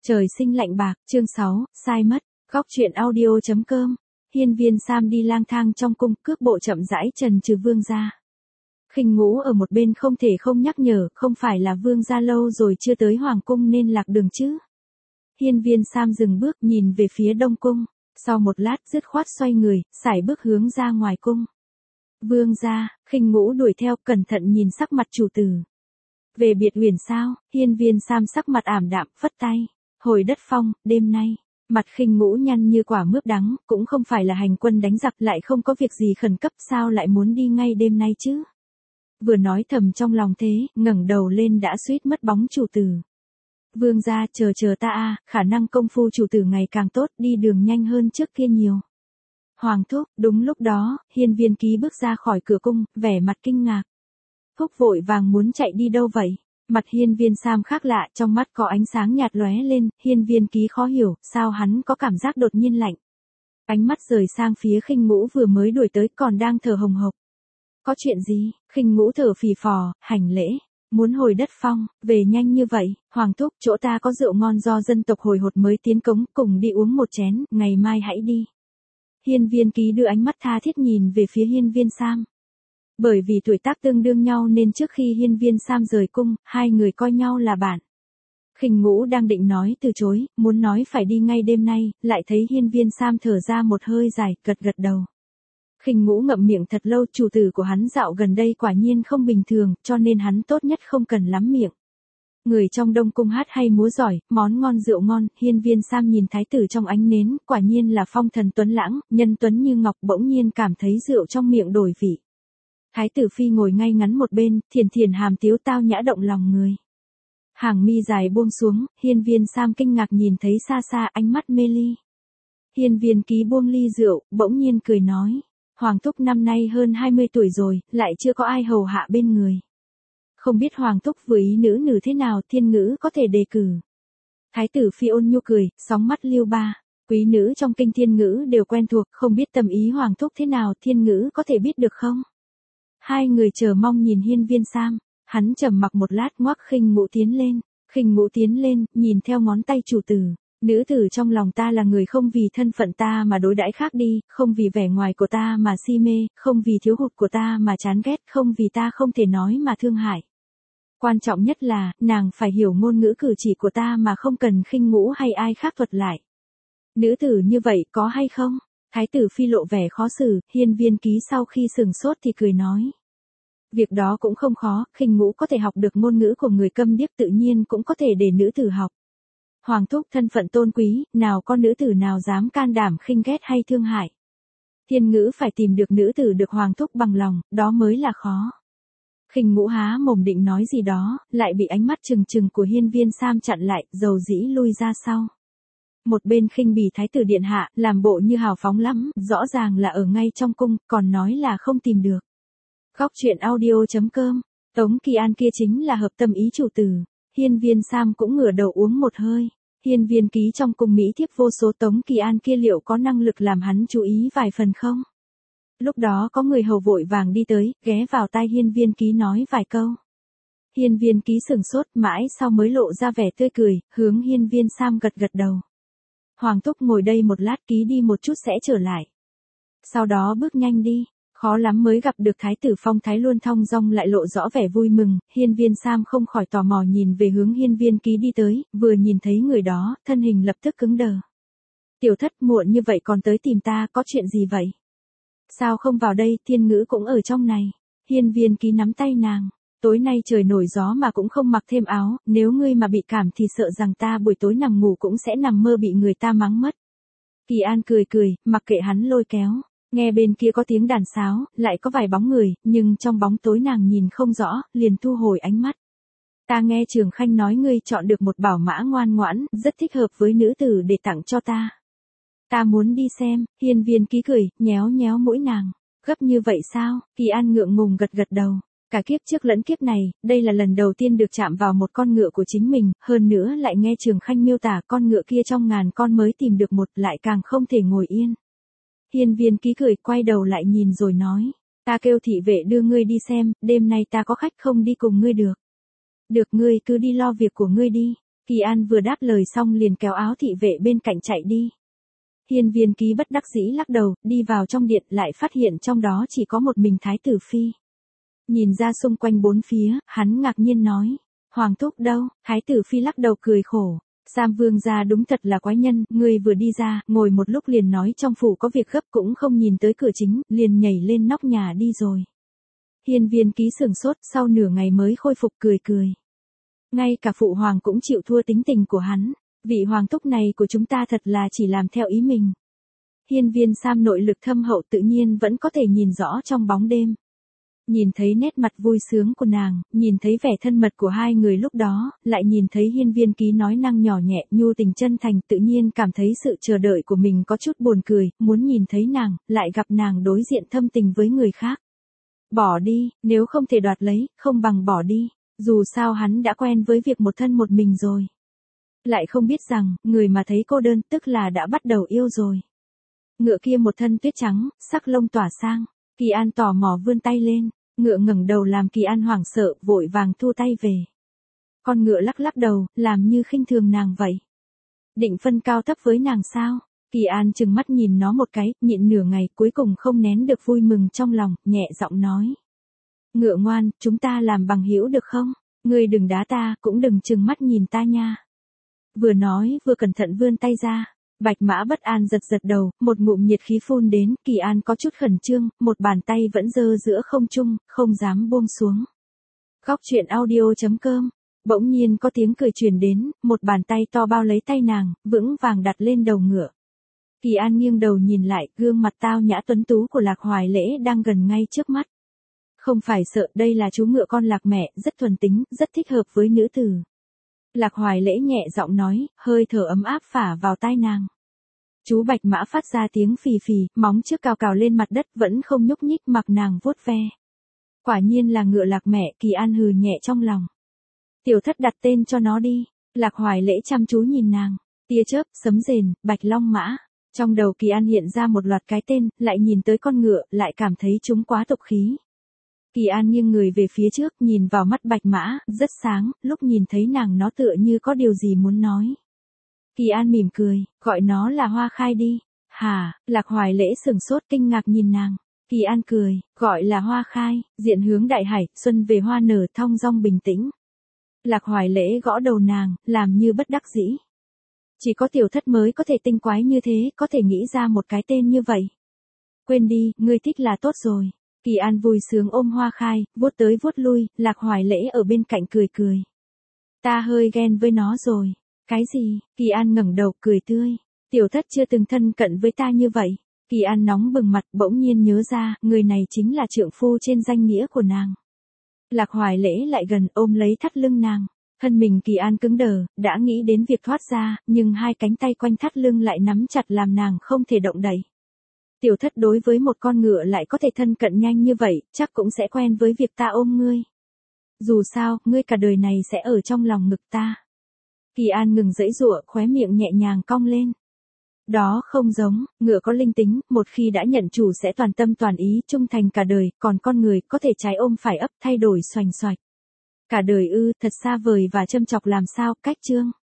Trời sinh lạnh bạc, chương 6, sai mất, góc truyện audio.com. Hiên Viên Sam đi lang thang trong cung, cước bộ chậm rãi trần trừ vương gia. Khinh Ngũ ở một bên không thể không nhắc nhở, không phải là vương gia lâu rồi chưa tới hoàng cung nên lạc đường chứ. Hiên Viên Sam dừng bước nhìn về phía đông cung, sau một lát dứt khoát xoay người, sải bước hướng ra ngoài cung. Vương gia, Khinh Ngũ đuổi theo, cẩn thận nhìn sắc mặt chủ tử. Về biệt uyển sao? Hiên Viên Sam sắc mặt ảm đạm, phất tay. Hồi đất phong, đêm nay, mặt Khinh Ngũ nhăn như quả mướp đắng, cũng không phải là hành quân đánh giặc, lại không có việc gì khẩn cấp, sao lại muốn đi ngay đêm nay chứ? Vừa nói thầm trong lòng thế, ngẩng đầu lên đã suýt mất bóng chủ tử. Vương gia, chờ ta a, khả năng công phu chủ tử ngày càng tốt, đi đường nhanh hơn trước kia nhiều. Hoàng thúc, đúng lúc đó, Hiên Viên Ký bước ra khỏi cửa cung, vẻ mặt kinh ngạc. Thúc vội vàng muốn chạy đi đâu vậy? Mặt Hiên Viên Sam khác lạ, trong mắt có ánh sáng nhạt lóe lên, Hiên Viên Ký khó hiểu, sao hắn có cảm giác đột nhiên lạnh. Ánh mắt rời sang phía Khinh Ngũ vừa mới đuổi tới còn đang thở hồng hộc. Có chuyện gì? Khinh Ngũ thở phì phò, hành lễ. Muốn hồi đất phong, về nhanh như vậy, Hoàng thúc, chỗ ta có rượu ngon do dân tộc hồi hột mới tiến cống, cùng đi uống một chén, ngày mai hãy đi. Hiên Viên Ký đưa ánh mắt tha thiết nhìn về phía Hiên Viên Sam. Bởi vì tuổi tác tương đương nhau nên trước khi Hiên Viên Sam rời cung, hai người coi nhau là bạn. Khinh Ngũ đang định nói từ chối, muốn nói phải đi ngay đêm nay, lại thấy Hiên Viên Sam thở ra một hơi dài, gật đầu. Khinh Ngũ ngậm miệng thật lâu, chủ tử của hắn dạo gần đây quả nhiên không bình thường, cho nên hắn tốt nhất không cần lắm miệng. Người trong đông cung hát hay múa giỏi, món ngon rượu ngon, Hiên Viên Sam nhìn thái tử trong ánh nến, quả nhiên là phong thần tuấn lãng, nhân tuấn như ngọc, bỗng nhiên cảm thấy rượu trong miệng đổi vị. Thái tử phi ngồi ngay ngắn một bên, thiền hàm tiếu tao nhã động lòng người. Hàng mi dài buông xuống, Hiên Viên Sam kinh ngạc nhìn thấy xa xa, ánh mắt mê ly. Hiên Viên Ký buông ly rượu, bỗng nhiên cười nói. Hoàng thúc năm nay hơn 20 tuổi rồi, lại chưa có ai hầu hạ bên người. Không biết Hoàng thúc với ý nữ thế nào, thiên ngữ có thể đề cử. Thái tử phi ôn nhu cười, sóng mắt liêu ba. Quý nữ trong kinh thiên ngữ đều quen thuộc, không biết tâm ý Hoàng thúc thế nào, thiên ngữ có thể biết được không? Hai người chờ mong nhìn Hiên Viên Sam, hắn trầm mặc một lát ngoắc Khinh Ngũ tiến lên. Khinh Ngũ tiến lên, nhìn theo ngón tay chủ tử. Nữ tử trong lòng ta là người không vì thân phận ta mà đối đãi khác đi, không vì vẻ ngoài của ta mà si mê, không vì thiếu hụt của ta mà chán ghét, không vì ta không thể nói mà thương hại. Quan trọng nhất là, nàng phải hiểu ngôn ngữ cử chỉ của ta mà không cần Khinh Ngũ hay ai khác thuật lại. Nữ tử như vậy có hay không? Thái tử phi lộ vẻ khó xử, Hiên Viên Ký sau khi sừng sốt thì cười nói. Việc đó cũng không khó, Khinh Ngũ có thể học được ngôn ngữ của người câm điếc, tự nhiên cũng có thể để nữ tử học. Hoàng thúc thân phận tôn quý, nào có nữ tử nào dám can đảm khinh ghét hay thương hại. Thiên ngữ phải tìm được nữ tử được Hoàng thúc bằng lòng, đó mới là khó. Khinh Ngũ há mồm định nói gì đó, lại bị ánh mắt trừng của Hiên Viên Sam chặn lại, dầu dĩ lui ra sau. Một bên khinh bỉ thái tử điện hạ, làm bộ như hào phóng lắm, rõ ràng là ở ngay trong cung, còn nói là không tìm được. Góc truyện audio.com, Tống Kỳ An kia chính là hợp tâm ý chủ tử. Hiên Viên Sam cũng ngửa đầu uống một hơi. Hiên Viên Ký trong cung mỹ thiếp vô số, Tống Kỳ An kia liệu có năng lực làm hắn chú ý vài phần không? Lúc đó có người hầu vội vàng đi tới, ghé vào tai Hiên Viên Ký nói vài câu. Hiên Viên Ký sừng sốt, mãi sau mới lộ ra vẻ tươi cười, hướng Hiên Viên Sam gật đầu. Hoàng thúc ngồi đây một lát, Ký đi một chút sẽ trở lại. Sau đó bước nhanh đi. Khó lắm mới gặp được thái tử phong thái luôn thong dong lại lộ rõ vẻ vui mừng, Hiên Viên Sam không khỏi tò mò nhìn về hướng Hiên Viên Ký đi tới, vừa nhìn thấy người đó, thân hình lập tức cứng đờ. Tiểu thất, muộn như vậy còn tới tìm ta, có chuyện gì vậy? Sao không vào đây, thiên ngữ cũng ở trong này. Hiên Viên Ký nắm tay nàng, tối nay trời nổi gió mà cũng không mặc thêm áo, nếu ngươi mà bị cảm thì sợ rằng ta buổi tối nằm ngủ cũng sẽ nằm mơ bị người ta mắng mất. Kỳ An cười, mặc kệ hắn lôi kéo. Nghe bên kia có tiếng đàn sáo, lại có vài bóng người, nhưng trong bóng tối nàng nhìn không rõ, liền thu hồi ánh mắt. Ta nghe Trường Khanh nói ngươi chọn được một bảo mã ngoan ngoãn, rất thích hợp với nữ tử để tặng cho ta. Ta muốn đi xem. Hiên Viên Ký cười, nhéo mũi nàng. Gấp như vậy sao? Kỳ An ngượng ngùng gật đầu. Cả kiếp trước lẫn kiếp này, đây là lần đầu tiên được chạm vào một con ngựa của chính mình, hơn nữa lại nghe Trường Khanh miêu tả con ngựa kia trong ngàn con mới tìm được một, lại càng không thể ngồi yên. Hiên Viên Ký cười, quay đầu lại nhìn rồi nói. Ta kêu thị vệ đưa ngươi đi xem, đêm nay ta có khách không đi cùng ngươi được. Được, ngươi cứ đi lo việc của ngươi đi. Kỳ An vừa đáp lời xong liền kéo áo thị vệ bên cạnh chạy đi. Hiên Viên Ký bất đắc dĩ lắc đầu, đi vào trong điện lại phát hiện trong đó chỉ có một mình Thái tử Phi. Nhìn ra xung quanh bốn phía, hắn ngạc nhiên nói, Hoàng thúc đâu? Thái tử Phi lắc đầu cười khổ. Sam Vương gia đúng thật là quái nhân, ngươi vừa đi ra, ngồi một lúc liền nói trong phủ có việc gấp cũng không nhìn tới cửa chính, liền nhảy lên nóc nhà đi rồi. Hiên Viên Ký sửng sốt, sau nửa ngày mới khôi phục cười cười. Ngay cả phụ hoàng cũng chịu thua tính tình của hắn, vị hoàng thúc này của chúng ta thật là chỉ làm theo ý mình. Hiên Viên Sam nội lực thâm hậu tự nhiên vẫn có thể nhìn rõ trong bóng đêm. Nhìn thấy nét mặt vui sướng của nàng, nhìn thấy vẻ thân mật của hai người lúc đó, lại nhìn thấy Hiên Viên Ký nói năng nhỏ nhẹ, nhu tình chân thành, tự nhiên cảm thấy sự chờ đợi của mình có chút buồn cười, muốn nhìn thấy nàng, lại gặp nàng đối diện thâm tình với người khác. Bỏ đi, nếu không thể đoạt lấy, không bằng bỏ đi, dù sao hắn đã quen với việc một thân một mình rồi. Lại không biết rằng, người mà thấy cô đơn tức là đã bắt đầu yêu rồi. Ngựa kia một thân tuyết trắng, sắc lông tỏa sang. Kỳ An tò mò vươn tay lên, ngựa ngẩng đầu làm Kỳ An hoảng sợ, vội vàng thu tay về. Con ngựa lắc lắc đầu, làm như khinh thường nàng vậy. Định phân cao thấp với nàng sao? Kỳ An trừng mắt nhìn nó một cái, nhịn nửa ngày, cuối cùng không nén được vui mừng trong lòng, nhẹ giọng nói. Ngựa ngoan, chúng ta làm bằng hữu được không? Ngươi đừng đá ta, cũng đừng trừng mắt nhìn ta nha. Vừa nói, vừa cẩn thận vươn tay ra. Bạch Mã bất an giật giật đầu, một ngụm nhiệt khí phun đến, Kỳ An có chút khẩn trương, một bàn tay vẫn giơ giữa không trung, không dám buông xuống. Góc truyện audio.com. Bỗng nhiên có tiếng cười truyền đến, một bàn tay to bao lấy tay nàng, vững vàng đặt lên đầu ngựa. Kỳ An nghiêng đầu nhìn lại, gương mặt tao nhã tuấn tú của Lạc Hoài Lễ đang gần ngay trước mắt. Không phải sợ, đây là chú ngựa con Lạc mẹ, rất thuần tính, rất thích hợp với nữ tử. Lạc Hoài Lễ nhẹ giọng nói, hơi thở ấm áp phả vào tai nàng. Chú Bạch Mã phát ra tiếng phì phì, móng trước cào cào lên mặt đất vẫn không nhúc nhích mặc nàng vuốt ve. Quả nhiên là ngựa Lạc mẹ, Kỳ An hừ nhẹ trong lòng. Tiểu thất đặt tên cho nó đi. Lạc Hoài Lễ chăm chú nhìn nàng. Tia chớp, sấm rền, Bạch Long Mã. Trong đầu Kỳ An hiện ra một loạt cái tên, lại nhìn tới con ngựa, lại cảm thấy chúng quá tục khí. Kỳ An nghiêng người về phía trước, nhìn vào mắt Bạch Mã, rất sáng, lúc nhìn thấy nàng nó tựa như có điều gì muốn nói. Kỳ An mỉm cười, gọi nó là Hoa Khai đi. Hả? Lạc Hoài Lễ sửng sốt kinh ngạc nhìn nàng. Kỳ An cười, gọi là Hoa Khai, diện hướng đại hải, xuân về hoa nở thong dong bình tĩnh. Lạc Hoài Lễ gõ đầu nàng, làm như bất đắc dĩ. Chỉ có tiểu thất mới có thể tinh quái như thế, có thể nghĩ ra một cái tên như vậy. Quên đi, ngươi thích là tốt rồi. Kỳ An vui sướng ôm Hoa Khai, vuốt tới vuốt lui, Lạc Hoài Lễ ở bên cạnh cười cười. Ta hơi ghen với nó rồi. Cái gì? Kỳ An ngẩng đầu cười tươi. Tiểu thất chưa từng thân cận với ta như vậy. Kỳ An nóng bừng mặt, bỗng nhiên nhớ ra, người này chính là trượng phu trên danh nghĩa của nàng. Lạc Hoài Lễ lại gần ôm lấy thắt lưng nàng. Thân mình Kỳ An cứng đờ, đã nghĩ đến việc thoát ra, nhưng hai cánh tay quanh thắt lưng lại nắm chặt làm nàng không thể động đậy. Tiểu thất đối với một con ngựa lại có thể thân cận nhanh như vậy, chắc cũng sẽ quen với việc ta ôm ngươi. Dù sao, ngươi cả đời này sẽ ở trong lòng ngực ta. Kỳ An ngừng giãy giụa, khóe miệng nhẹ nhàng cong lên. Đó không giống, ngựa có linh tính, một khi đã nhận chủ sẽ toàn tâm toàn ý, trung thành cả đời, còn con người có thể trái ôm phải ấp thay đổi xoành xoạch. Cả đời ư, thật xa vời và châm chọc làm sao, cách chương.